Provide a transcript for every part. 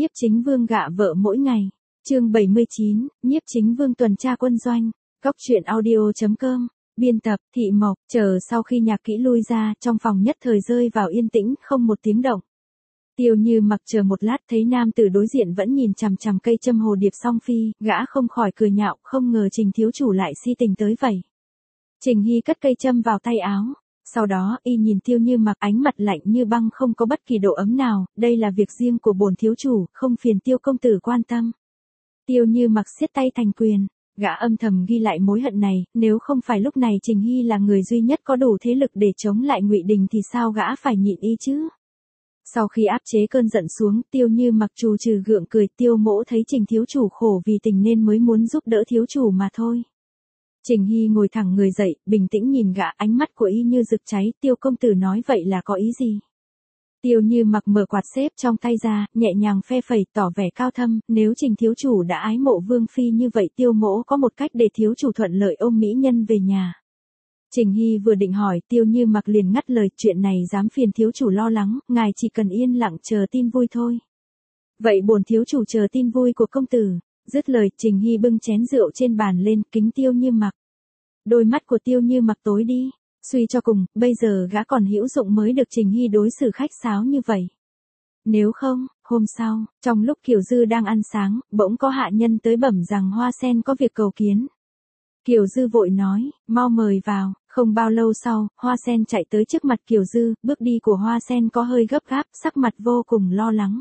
Nhiếp Chính Vương gạ vợ mỗi ngày. Chương 79, Nhiếp Chính Vương tuần tra quân doanh. Góc truyện audio.com. Biên tập, Thị Mộc. Chờ sau khi Nhạc Kỹ lui ra, trong phòng nhất thời rơi vào yên tĩnh, không một tiếng động. Tiêu Như Mặc chờ một lát thấy nam tử đối diện vẫn nhìn chằm chằm cây châm hồ điệp song phi, gã không khỏi cười nhạo, không ngờ Trình thiếu chủ lại si tình tới vậy. Trình Hy cất cây châm vào tay áo. Sau đó, y nhìn Tiêu Như Mặc, ánh mặt lạnh như băng, không có bất kỳ độ ấm nào, đây là việc riêng của bổn thiếu chủ, không phiền Tiêu công tử quan tâm. Tiêu Như Mặc siết tay thành quyền, gã âm thầm ghi lại mối hận này, nếu không phải lúc này Trình Hy là người duy nhất có đủ thế lực để chống lại Ngụy Đình thì sao gã phải nhịn y chứ? Sau khi áp chế cơn giận xuống, Tiêu Như Mặc trù trừ gượng cười, Tiêu mỗ thấy Trình thiếu chủ khổ vì tình nên mới muốn giúp đỡ thiếu chủ mà thôi. Trình Hy ngồi thẳng người dậy, bình tĩnh nhìn gã, ánh mắt của y như rực cháy, Tiêu công tử nói vậy là có ý gì? Tiêu Như Mặc mở quạt xếp trong tay ra, nhẹ nhàng phe phẩy, tỏ vẻ cao thâm, nếu Trình thiếu chủ đã ái mộ Vương Phi như vậy, Tiêu mỗ có một cách để thiếu chủ thuận lợi ôm mỹ nhân về nhà. Trình Hy vừa định hỏi, Tiêu Như Mặc liền ngắt lời, chuyện này dám phiền thiếu chủ lo lắng, ngài chỉ cần yên lặng chờ tin vui thôi. Vậy bổn thiếu chủ chờ tin vui của công tử. Dứt lời, Trình Hy bưng chén rượu trên bàn lên, kính Tiêu Như Mặc. Đôi mắt của Tiêu Như Mặc tối đi, suy cho cùng, bây giờ gã còn hữu dụng mới được Trình Hy đối xử khách sáo như vậy. Nếu không, hôm sau, trong lúc Kiều Dư đang ăn sáng, bỗng có hạ nhân tới bẩm rằng Hoa Sen có việc cầu kiến. Kiều Dư vội nói, mau mời vào. Không bao lâu sau, Hoa Sen chạy tới trước mặt Kiều Dư, bước đi của Hoa Sen có hơi gấp gáp, sắc mặt vô cùng lo lắng.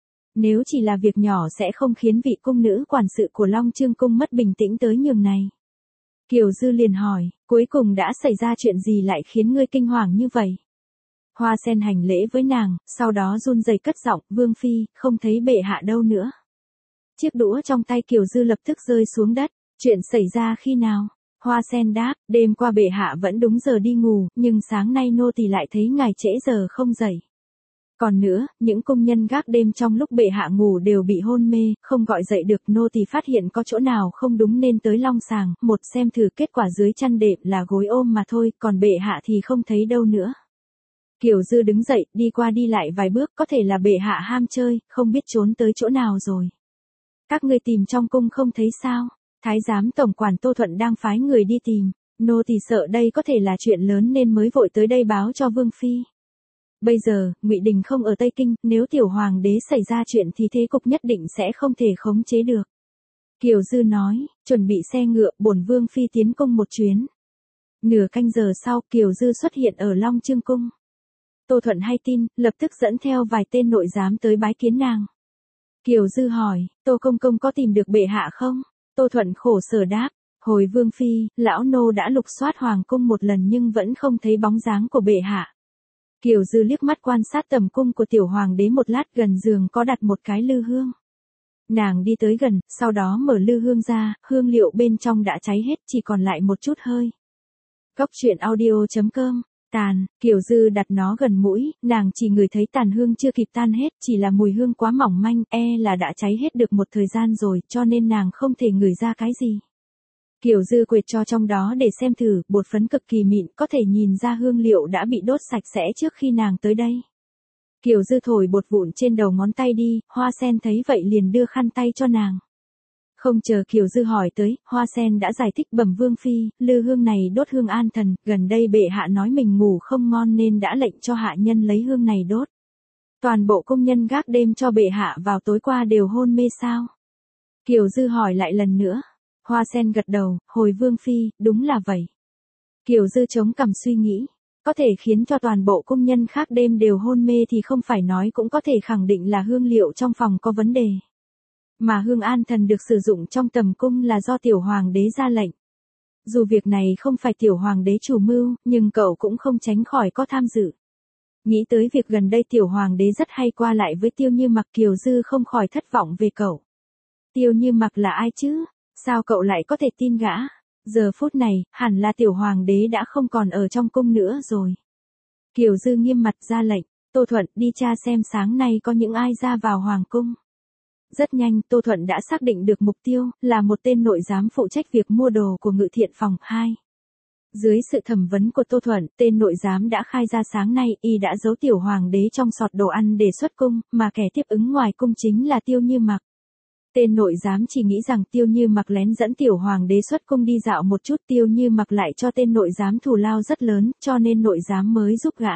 Nếu chỉ là việc nhỏ sẽ không khiến vị cung nữ quản sự của Long Chương cung mất bình tĩnh tới nhường này. Kiều Dư liền hỏi, cuối cùng đã xảy ra chuyện gì lại khiến ngươi kinh hoàng như vậy? Hoa Sen hành lễ với nàng, sau đó run rẩy cất giọng, Vương Phi, không thấy bệ hạ đâu nữa. Chiếc đũa trong tay Kiều Dư lập tức rơi xuống đất, chuyện xảy ra khi nào? Hoa Sen đáp, đêm qua bệ hạ vẫn đúng giờ đi ngủ, nhưng sáng nay nô tỳ lại thấy ngài trễ giờ không dậy. Còn nữa, những công nhân gác đêm trong lúc bệ hạ ngủ đều bị hôn mê, không gọi dậy được, nô tỳ phát hiện có chỗ nào không đúng nên tới Long Sàng, một xem thử kết quả dưới chăn đệm là gối ôm mà thôi, còn bệ hạ thì không thấy đâu nữa. Kiều Dư đứng dậy, đi qua đi lại vài bước, có thể là bệ hạ ham chơi, không biết trốn tới chỗ nào rồi. Các ngươi tìm trong cung không thấy sao? Thái giám tổng quản Tô Thuận đang phái người đi tìm, nô tỳ sợ đây có thể là chuyện lớn nên mới vội tới đây báo cho Vương Phi. Bây giờ, Ngụy Đình không ở Tây Kinh, nếu tiểu hoàng đế xảy ra chuyện thì thế cục nhất định sẽ không thể khống chế được. Kiều Dư nói, chuẩn bị xe ngựa, bổn Vương Phi tiến cung một chuyến. Nửa canh giờ sau, Kiều Dư xuất hiện ở Long Chương cung. Tô Thuận hay tin, lập tức dẫn theo vài tên nội giám tới bái kiến nàng. Kiều Dư hỏi, Tô công công có tìm được bệ hạ không? Tô Thuận khổ sở đáp, hồi Vương Phi, lão nô đã lục soát hoàng cung một lần nhưng vẫn không thấy bóng dáng của bệ hạ. Kiều Dư liếc mắt quan sát tầm cung của tiểu hoàng đế một lát, gần giường có đặt một cái lư hương. Nàng đi tới gần, sau đó mở lư hương ra, hương liệu bên trong đã cháy hết, chỉ còn lại một chút hơi. Góc truyện audio.com. Tàn, Kiều Dư đặt nó gần mũi, nàng chỉ ngửi thấy tàn hương chưa kịp tan hết, chỉ là mùi hương quá mỏng manh, là đã cháy hết được một thời gian rồi, cho nên nàng không thể ngửi ra cái gì. Kiều Dư quệt cho trong đó để xem thử, bột phấn cực kỳ mịn, có thể nhìn ra hương liệu đã bị đốt sạch sẽ trước khi nàng tới đây. Kiều Dư thổi bột vụn trên đầu ngón tay đi, Hoa Sen thấy vậy liền đưa khăn tay cho nàng. Không chờ Kiều Dư hỏi tới, Hoa Sen đã giải thích, bẩm Vương Phi, lư hương này đốt hương an thần, gần đây bệ hạ nói mình ngủ không ngon nên đã lệnh cho hạ nhân lấy hương này đốt. Toàn bộ công nhân gác đêm cho bệ hạ vào tối qua đều hôn mê sao? Kiều Dư hỏi lại lần nữa. Hoa Sen gật đầu, hồi Vương Phi, đúng là vậy. Kiều Dư chống cằm suy nghĩ, có thể khiến cho toàn bộ công nhân khác đêm đều hôn mê thì không phải nói cũng có thể khẳng định là hương liệu trong phòng có vấn đề. Mà hương an thần được sử dụng trong tầm cung là do tiểu hoàng đế ra lệnh. Dù việc này không phải tiểu hoàng đế chủ mưu, nhưng cậu cũng không tránh khỏi có tham dự. Nghĩ tới việc gần đây tiểu hoàng đế rất hay qua lại với Tiêu Như Mặc, Kiều Dư không khỏi thất vọng về cậu. Tiêu Như Mặc là ai chứ? Sao cậu lại có thể tin gã? Giờ phút này, hẳn là tiểu hoàng đế đã không còn ở trong cung nữa rồi. Kiều Dư nghiêm mặt ra lệnh, Tô Thuận đi tra xem sáng nay có những ai ra vào hoàng cung. Rất nhanh, Tô Thuận đã xác định được mục tiêu, là một tên nội giám phụ trách việc mua đồ của Ngự Thiện phòng 2. Dưới sự thẩm vấn của Tô Thuận, tên nội giám đã khai ra sáng nay y đã giấu tiểu hoàng đế trong sọt đồ ăn để xuất cung, mà kẻ tiếp ứng ngoài cung chính là Tiêu Như Mặc. Tên nội giám chỉ nghĩ rằng Tiêu Như Mặc lén dẫn tiểu hoàng đế xuất cung đi dạo một chút, Tiêu Như Mặc lại cho tên nội giám thù lao rất lớn, cho nên nội giám mới giúp gã.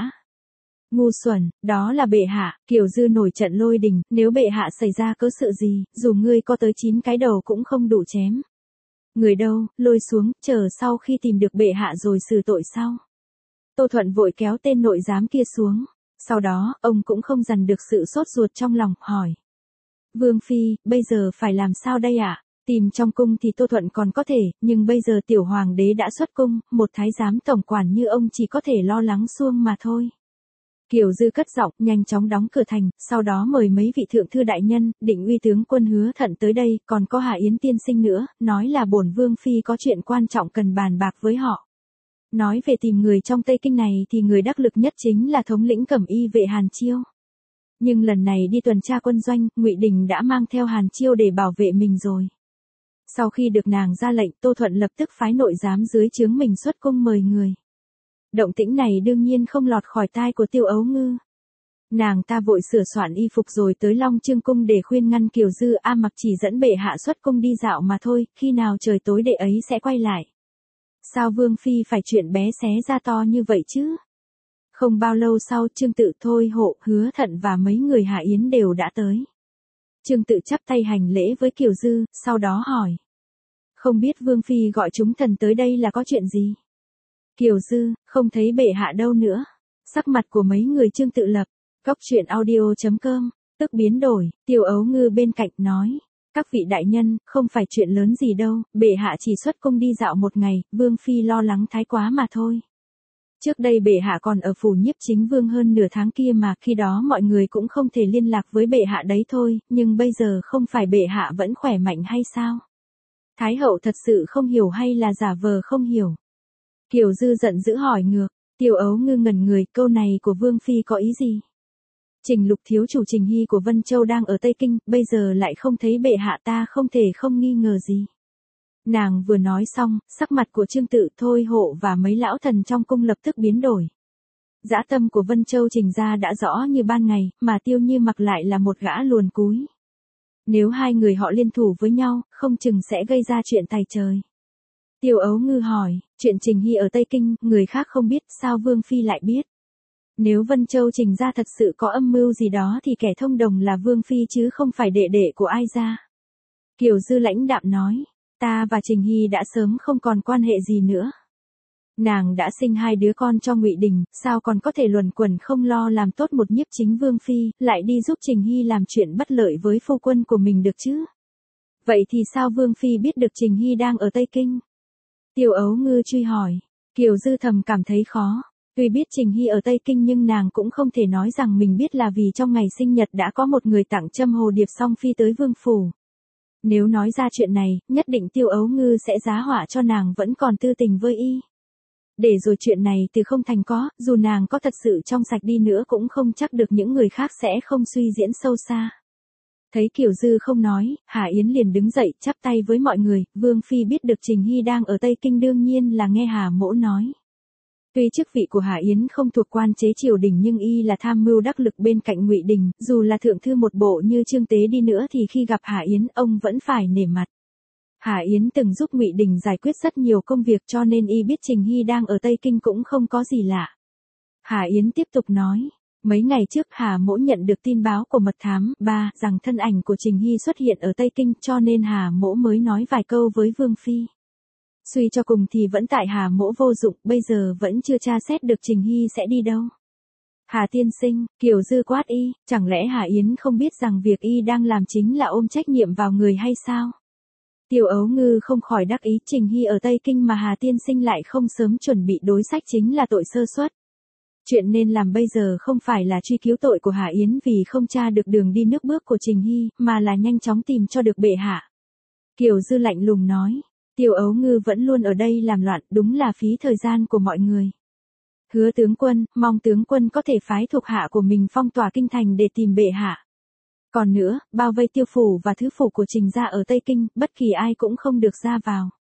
Ngu xuẩn, đó là bệ hạ. Kiều Dư nổi trận lôi đình, nếu bệ hạ xảy ra cớ sự gì, dù ngươi có tới 9 cái đầu cũng không đủ chém. Người đâu, lôi xuống, chờ sau khi tìm được bệ hạ rồi xử tội sau. Tô Thuận vội kéo tên nội giám kia xuống. Sau đó, ông cũng không dằn được sự sốt ruột trong lòng, hỏi. Vương Phi, bây giờ phải làm sao đây ạ? Tìm trong cung thì Tô Thuận còn có thể, nhưng bây giờ tiểu hoàng đế đã xuất cung, một thái giám tổng quản như ông chỉ có thể lo lắng suông mà thôi. Kiều Dư cất giọng, nhanh chóng đóng cửa thành, sau đó mời mấy vị thượng thư đại nhân, Định Uy tướng quân Hứa Thận tới đây, còn có Hạ Yến tiên sinh nữa, nói là bổn Vương Phi có chuyện quan trọng cần bàn bạc với họ. Nói về tìm người trong Tây Kinh này thì người đắc lực nhất chính là thống lĩnh Cẩm Y vệ Hàn Chiêu. Nhưng lần này đi tuần tra quân doanh, Ngụy Đình đã mang theo Hàn Chiêu để bảo vệ mình rồi. Sau khi được nàng ra lệnh, Tô Thuận lập tức phái nội giám dưới trướng mình xuất cung mời người. Động tĩnh này đương nhiên không lọt khỏi tai của Tiêu Ấu Ngư. Nàng ta vội sửa soạn y phục rồi tới Long Chương cung để khuyên ngăn Kiều Dư, Mặc chỉ dẫn bệ hạ xuất cung đi dạo mà thôi, khi nào trời tối đệ ấy sẽ quay lại. Sao Vương Phi phải chuyện bé xé ra to như vậy chứ? Không bao lâu sau, Trương Tự, Thôi Hộ, Hứa Thận và mấy người Hạ Yến đều đã tới. Trương Tự chắp tay hành lễ với Kiều Dư, sau đó hỏi. Không biết Vương Phi gọi chúng thần tới đây là có chuyện gì? Kiều Dư, không thấy bệ hạ đâu nữa. Sắc mặt của mấy người Trương Tự lập, Góc truyện audio.com, tức biến đổi. Tiêu Ấu Ngư bên cạnh nói. Các vị đại nhân, không phải chuyện lớn gì đâu, bệ hạ chỉ xuất cung đi dạo một ngày, Vương Phi lo lắng thái quá mà thôi. Trước đây bệ hạ còn ở phủ Nhiếp Chính Vương hơn nửa tháng kia mà, khi đó mọi người cũng không thể liên lạc với bệ hạ đấy thôi, nhưng bây giờ không phải bệ hạ vẫn khỏe mạnh hay sao? Thái hậu thật sự không hiểu hay là giả vờ không hiểu? Kiều Dư giận dữ hỏi ngược. Tiêu Ấu Ngư ngẩn người, câu này của Vương Phi có ý gì? Trình Lục thiếu chủ Trình Hy của Vân Châu đang ở Tây Kinh, bây giờ lại không thấy bệ hạ, ta không thể không nghi ngờ gì. Nàng vừa nói xong, sắc mặt của Trương Tự, Thôi Hộ và mấy lão thần trong cung lập tức biến đổi. Dã tâm của Vân Châu Trình gia đã rõ như ban ngày, mà Tiêu Như Mặc lại là một gã luồn cúi. Nếu hai người họ liên thủ với nhau, không chừng sẽ gây ra chuyện tày trời. Tiêu Ấu Ngư hỏi, chuyện Trình Hy ở Tây Kinh, người khác không biết, sao Vương Phi lại biết? Nếu Vân Châu Trình gia thật sự có âm mưu gì đó thì kẻ thông đồng là Vương Phi chứ không phải đệ đệ của ai ra. Kiều Dư lãnh đạm nói, ta và Trình Hy đã sớm không còn quan hệ gì nữa. Nàng đã sinh 2 đứa con cho Ngụy Đình, sao còn có thể luẩn quẩn không lo làm tốt một Nhiếp Chính Vương Phi, lại đi giúp Trình Hy làm chuyện bất lợi với phu quân của mình được chứ? Vậy thì sao Vương Phi biết được Trình Hy đang ở Tây Kinh? Tiêu Ấu Ngư truy hỏi. Kiều Dư thầm cảm thấy khó. Tuy biết Trình Hy ở Tây Kinh nhưng nàng cũng không thể nói rằng mình biết là vì trong ngày sinh nhật đã có một người tặng trâm hồ điệp song phi tới vương phủ. Nếu nói ra chuyện này, nhất định Tiêu Ấu Ngư sẽ giá họa cho nàng vẫn còn tư tình với y. Để rồi chuyện này từ không thành có, dù nàng có thật sự trong sạch đi nữa cũng không chắc được những người khác sẽ không suy diễn sâu xa. Thấy Kiều Dư không nói, Hà Yến liền đứng dậy, chắp tay với mọi người, Vương Phi biết được Trình Hy đang ở Tây Kinh đương nhiên là nghe Hà Mỗ nói. Tuy chức vị của Hà Yến không thuộc quan chế triều đình nhưng y là tham mưu đắc lực bên cạnh Ngụy Đình, dù là thượng thư một bộ như Trương Tế đi nữa thì khi gặp Hà Yến ông vẫn phải nể mặt. Hà Yến từng giúp Ngụy Đình giải quyết rất nhiều công việc cho nên y biết Trình Hy đang ở Tây Kinh cũng không có gì lạ. Hà Yến tiếp tục nói. Mấy ngày trước Hà Mỗ nhận được tin báo của mật thám 3 rằng thân ảnh của Trình Hy xuất hiện ở Tây Kinh cho nên Hà Mỗ mới nói vài câu với Vương Phi. Suy cho cùng thì vẫn tại Hà Mỗ vô dụng, bây giờ vẫn chưa tra xét được Trình Hy sẽ đi đâu. Hà tiên sinh, Kiều Dư quát y, chẳng lẽ Hà Yến không biết rằng việc y đang làm chính là ôm trách nhiệm vào người hay sao? Tiêu Ấu Ngư không khỏi đắc ý, Trình Hy ở Tây Kinh mà Hà tiên sinh lại không sớm chuẩn bị đối sách chính là tội sơ suất. Chuyện nên làm bây giờ không phải là truy cứu tội của Hà Yến vì không tra được đường đi nước bước của Trình Hy, mà là nhanh chóng tìm cho được bệ hạ. Kiều Dư lạnh lùng nói, Tiêu Ấu Ngư vẫn luôn ở đây làm loạn, đúng là phí thời gian của mọi người. Hứa tướng quân, mong tướng quân có thể phái thuộc hạ của mình phong tỏa kinh thành để tìm bệ hạ. Còn nữa, bao vây Tiêu phủ và thứ phủ của Trình gia ở Tây Kinh, bất kỳ ai cũng không được ra vào.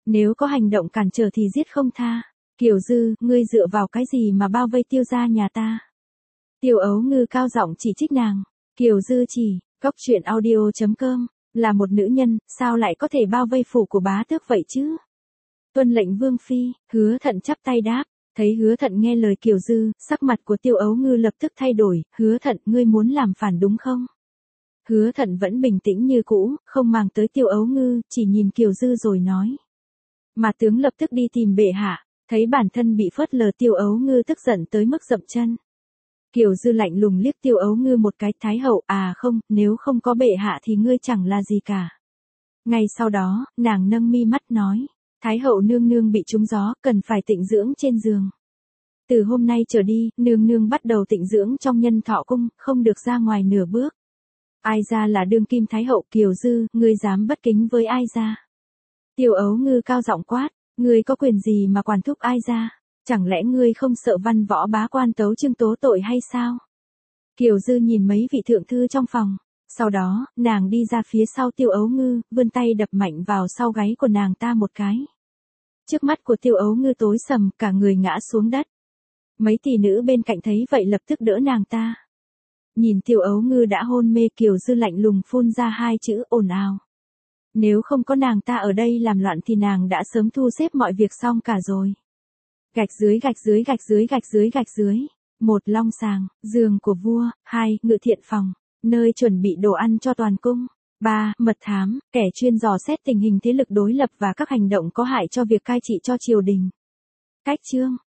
Nếu có hành động cản trở thì giết không tha. Kiều Dư, ngươi dựa vào cái gì mà bao vây Tiêu gia nhà ta? Tiêu Ấu Ngư cao giọng chỉ trích nàng. Kiều Dư chỉ, cốc truyện audio.com, là một nữ nhân, sao lại có thể bao vây phủ của bá tước vậy chứ? Tuân lệnh Vương Phi, Hứa Thận chắp tay đáp. Thấy Hứa Thận nghe lời Kiều Dư, sắc mặt của Tiêu Ấu Ngư lập tức thay đổi. Hứa Thận, ngươi muốn làm phản đúng không? Hứa Thận vẫn bình tĩnh như cũ, không màng tới Tiêu Ấu Ngư, chỉ nhìn Kiều Dư rồi nói. Mà tướng lập tức đi tìm bệ hạ, thấy bản thân bị phớt lờ Tiêu Ấu Ngư tức giận tới mức dậm chân. Kiều Dư lạnh lùng liếc Tiêu Ấu Ngư một cái, Thái hậu, à không, nếu không có bệ hạ thì ngươi chẳng là gì cả. Ngay sau đó, nàng nâng mi mắt nói, Thái hậu nương nương bị trúng gió, cần phải tịnh dưỡng trên giường. Từ hôm nay trở đi, nương nương bắt đầu tịnh dưỡng trong Nhân Thọ cung, không được ra ngoài nửa bước. Ai ra là đương kim Thái hậu? Kiều Dư, ngươi dám bất kính với ai ra? Tiêu Ấu Ngư cao giọng quát, ngươi có quyền gì mà quản thúc ai ra? Chẳng lẽ ngươi không sợ văn võ bá quan tấu chương tố tội hay sao? Kiều Dư nhìn mấy vị thượng thư trong phòng. Sau đó, nàng đi ra phía sau Tiêu Ấu Ngư, vươn tay đập mạnh vào sau gáy của nàng ta một cái. Trước mắt của Tiêu Ấu Ngư tối sầm, cả người ngã xuống đất. Mấy tỷ nữ bên cạnh thấy vậy lập tức đỡ nàng ta. Nhìn Tiêu Ấu Ngư đã hôn mê, Kiều Dư lạnh lùng phun ra hai chữ ồn ào. Nếu không có nàng ta ở đây làm loạn thì nàng đã sớm thu xếp mọi việc xong cả rồi. Gạch dưới gạch dưới gạch dưới gạch dưới gạch dưới. 1. Long sàng, giường của vua. 2. Ngự thiện phòng, nơi chuẩn bị đồ ăn cho toàn cung. 3. Mật thám, kẻ chuyên dò xét tình hình thế lực đối lập và các hành động có hại cho việc cai trị cho triều đình. Cách chương